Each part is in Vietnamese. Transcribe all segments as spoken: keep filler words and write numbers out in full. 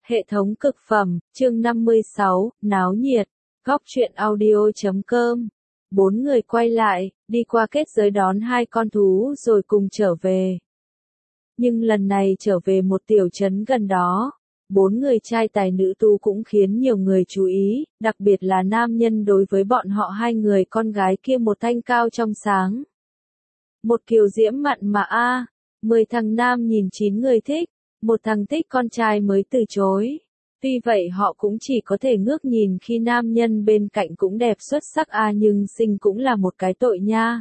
Hệ thống cực phẩm, chương năm mươi sáu, náo nhiệt, góc truyện audio chấm com. Bốn người quay lại, đi qua kết giới đón hai con thú rồi cùng trở về. Nhưng lần này trở về một tiểu trấn gần đó, bốn người trai tài nữ tu cũng khiến nhiều người chú ý, đặc biệt là nam nhân đối với bọn họ hai người con gái kia một thanh cao trong sáng. Một kiều diễm mặn mà a, mười thằng nam nhìn chín người thích. Một thằng thích con trai mới từ chối. Tuy vậy họ cũng chỉ có thể ngước nhìn khi nam nhân bên cạnh cũng đẹp xuất sắc à, nhưng sinh cũng là một cái tội nha.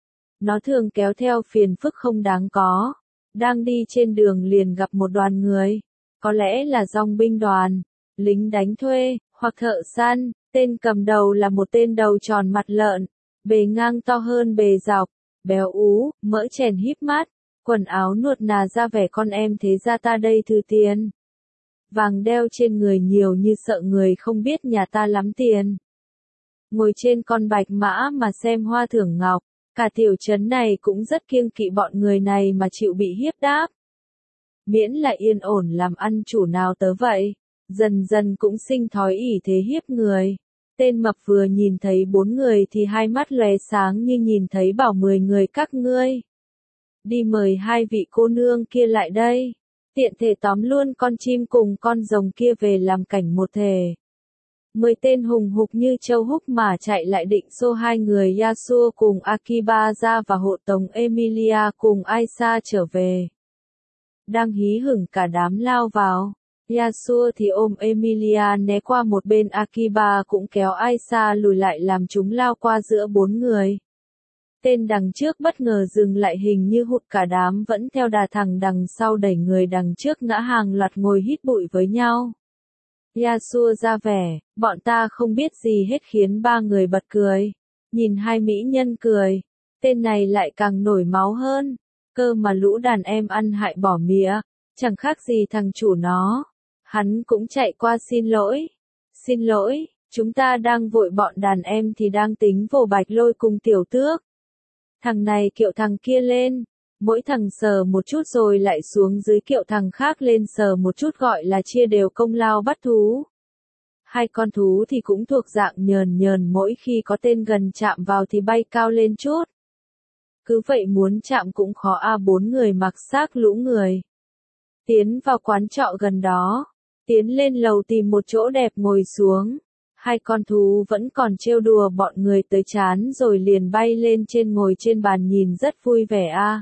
Nó thường kéo theo phiền phức không đáng có. Đang đi trên đường liền gặp một đoàn người. Có lẽ là dòng binh đoàn, lính đánh thuê, hoặc thợ săn. Tên cầm đầu là một tên đầu tròn mặt lợn. Bề ngang to hơn bề dọc. Béo ú, mỡ chèn híp mắt. Quần áo nuột nà ra vẻ con em thế ra ta đây thư tiền. Vàng đeo trên người nhiều như sợ người không biết nhà ta lắm tiền. Ngồi trên con bạch mã mà xem hoa thưởng ngọc, cả tiểu trấn này cũng rất kiêng kỵ bọn người này mà chịu bị hiếp đáp. Miễn là yên ổn làm ăn chủ nào tớ vậy, dần dần cũng sinh thói ỷ thế hiếp người. Tên mập vừa nhìn thấy bốn người thì hai mắt lóe sáng như nhìn thấy bảo mười người các ngươi. Đi mời hai vị cô nương kia lại đây. Tiện thể tóm luôn con chim cùng con rồng kia về làm cảnh một thể. Mười tên hùng hục như châu húc mà chạy lại định xô hai người Yasuo cùng Akiba ra và hộ tống Emilia cùng Aisa trở về. Đang hí hửng cả đám lao vào. Yasuo thì ôm Emilia né qua một bên, Akiba cũng kéo Aisa lùi lại làm chúng lao qua giữa bốn người. Tên đằng trước bất ngờ dừng lại, hình như hụt cả đám vẫn theo đà thằng đằng sau đẩy người đằng trước ngã hàng loạt ngồi hít bụi với nhau. Yasuo ra vẻ, bọn ta không biết gì hết, khiến ba người bật cười. Nhìn hai mỹ nhân cười, tên này lại càng nổi máu hơn. Cơ mà lũ đàn em ăn hại bỏ mía, chẳng khác gì thằng chủ nó. Hắn cũng chạy qua xin lỗi. Xin lỗi, chúng ta đang vội, bọn đàn em thì đang tính vồ Bạch Lôi cùng Tiểu Tước. Thằng này kiệu thằng kia lên, mỗi thằng sờ một chút rồi lại xuống dưới kiệu thằng khác lên sờ một chút, gọi là chia đều công lao bắt thú. Hai con thú thì cũng thuộc dạng nhờn nhờn, mỗi khi có tên gần chạm vào thì bay cao lên chút. Cứ vậy muốn chạm cũng khó a. Bốn người mặc xác lũ người. Tiến vào quán trọ gần đó, tiến lên lầu tìm một chỗ đẹp ngồi xuống. Hai con thú vẫn còn trêu đùa bọn người tới chán rồi liền bay lên trên ngồi trên bàn nhìn rất vui vẻ a. À.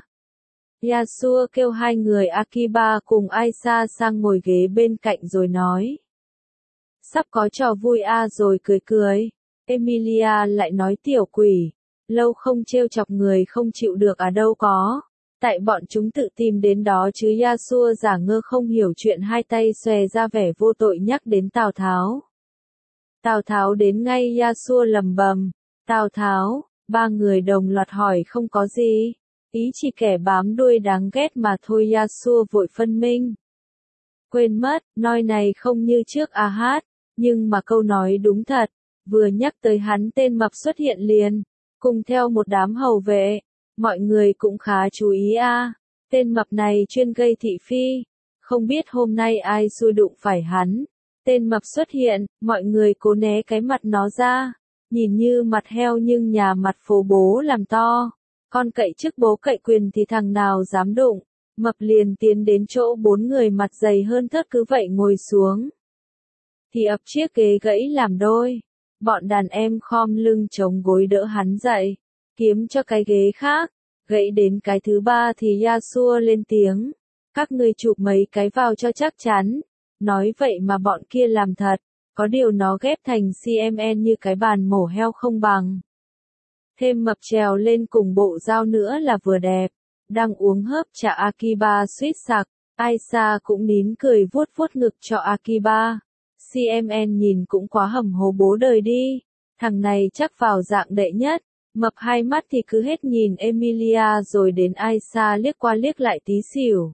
Yasuo kêu hai người Akiba cùng Aisa sang ngồi ghế bên cạnh rồi nói. Sắp có trò vui a à, rồi cười cười. Emilia lại nói tiểu quỷ, lâu không trêu chọc người không chịu được à, đâu có. Tại bọn chúng tự tìm đến đó chứ. Yasuo giả ngơ không hiểu chuyện, hai tay xòe ra vẻ vô tội nhắc đến Tào Tháo. Tào Tháo đến ngay. Yasuo lầm bầm. Tào Tháo, ba người đồng loạt hỏi. Không có gì, ý chỉ kẻ bám đuôi đáng ghét mà thôi. Yasuo vội phân minh. Quên mất, nói này không như trước à hát, nhưng mà câu nói đúng thật. Vừa nhắc tới hắn tên mập xuất hiện liền, cùng theo một đám hầu vệ. Mọi người cũng khá chú ý a. À. Tên mập này chuyên gây thị phi, không biết hôm nay ai xui đụng phải hắn. Tên mập xuất hiện, mọi người cố né cái mặt nó ra, nhìn như mặt heo nhưng nhà mặt phố bố làm to. Con cậy chức bố cậy quyền thì thằng nào dám đụng. Mập liền tiến đến chỗ bốn người mặt dày hơn thớt cứ vậy ngồi xuống. Thì ập chiếc ghế gãy làm đôi. Bọn đàn em khom lưng chống gối đỡ hắn dậy, kiếm cho cái ghế khác. Gãy đến cái thứ ba thì Yasuo lên tiếng. Các ngươi chụp mấy cái vào cho chắc chắn. Nói vậy mà bọn kia làm thật, có điều nó ghép thành xê em en như cái bàn mổ heo không bằng. Thêm mập trèo lên cùng bộ dao nữa là vừa đẹp. Đang uống hớp trà Akiba suýt sặc, Aisa cũng nín cười vuốt vuốt ngực cho Akiba. xê em en nhìn cũng quá hầm hố bố đời đi, thằng này chắc vào dạng đệ nhất. Mập hai mắt thì cứ hết nhìn Emilia rồi đến Aisa, liếc qua liếc lại tí xỉu.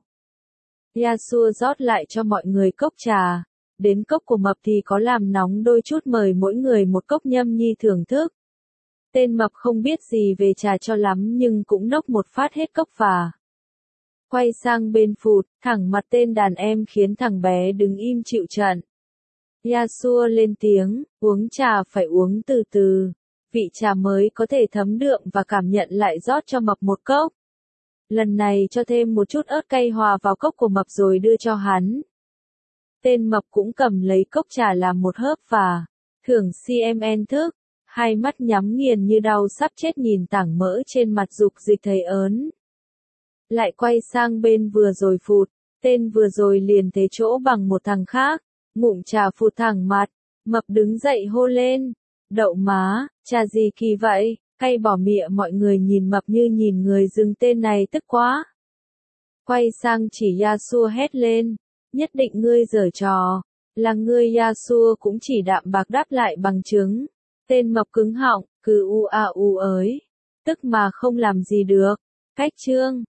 Yasuo rót lại cho mọi người cốc trà. Đến cốc của mập thì có làm nóng đôi chút, mời mỗi người một cốc nhâm nhi thưởng thức. Tên mập không biết gì về trà cho lắm nhưng cũng nốc một phát hết cốc và. Quay sang bên phụt, thẳng mặt tên đàn em khiến thằng bé đứng im chịu trận. Yasuo lên tiếng, uống trà phải uống từ từ. Vị trà mới có thể thấm đượm và cảm nhận lại rót cho mập một cốc. Lần này cho thêm một chút ớt cay hòa vào cốc của mập rồi đưa cho hắn. Tên mập cũng cầm lấy cốc trà làm một hớp và thưởng xê em en thức. Hai mắt nhắm nghiền như đau sắp chết nhìn tảng mỡ trên mặt dục dịch thấy ớn. Lại quay sang bên vừa rồi phụt, tên vừa rồi liền thế chỗ bằng một thằng khác, ngụm trà phụt thẳng mặt, mập đứng dậy hô lên, đậu má, trà gì kỳ vậy, cay bỏ mịa. Mọi người nhìn mập như nhìn người dưng, tên này tức quá. Quay sang chỉ Yasuo hét lên, nhất định ngươi giở trò, là ngươi. Yasuo cũng chỉ đạm bạc đáp lại bằng chứng. Tên mập cứng họng, cứ u a u ới, tức mà không làm gì được. Cách chương